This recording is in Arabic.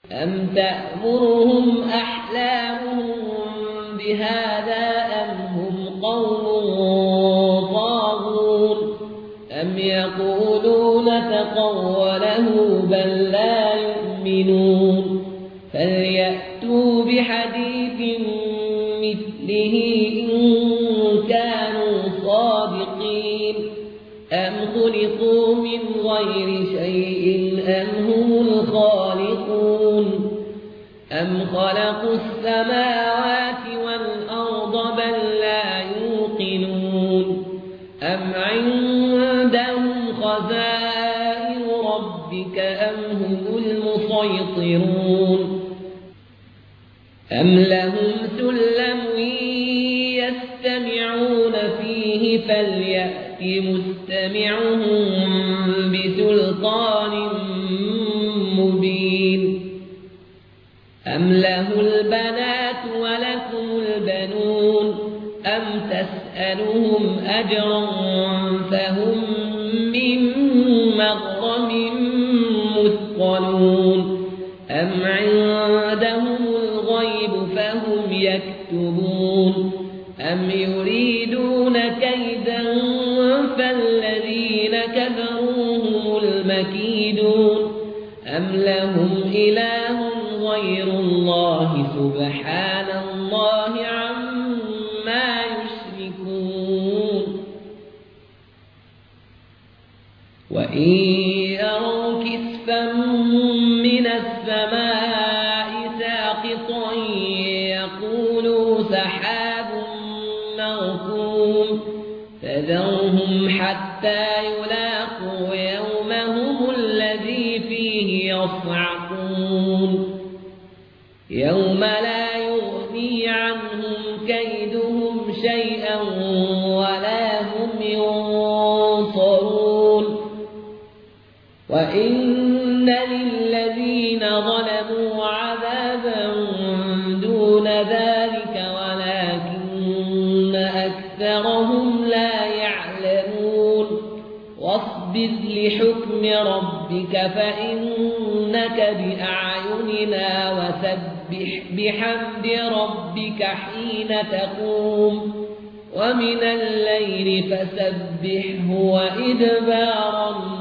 أم تأمرهم أحلامهم بهذا أم هم قوم طاغون أم يقولون تقوله بل لا يؤمنون فليأتوا بحديث مثله إن كانوا صادقين أم خلقوا من غير شيء أم هم الخالقون أم خلقوا السماوات والأرض بل لا يوقنون أم عندهم خزائن ربك أم هم المسيطرون أم لهم سلم يستمعون فيه فليأت مستمعهم بسلطان مبين أم له البنات ولكم البنون أم تسألهم أجرا فهم من مغرم مثقلون أم عندهم الغيب فهم يكتبون أم يريدون كيدا فالذين كفروا هم المكيدون أم لهم إله غير الله سبحان الله عما يشركون وإن يروا كسفا من السماء ساقطا يقولوا سحاب مركوم فذرهم حتى يلاقوا يومهم الذي فيه يصعقون يوم لا يغني عنهم كيدهم شيئا ولا هم ينصرون وإن للذين ظلموا عذابا دون ذلك ولكن أكثرهم لا يعلمون واصبر لحكم ربك فإنك بأعيننا وسبح بحمد ربك حين تقوم ومن الليل فسبحه وإدبار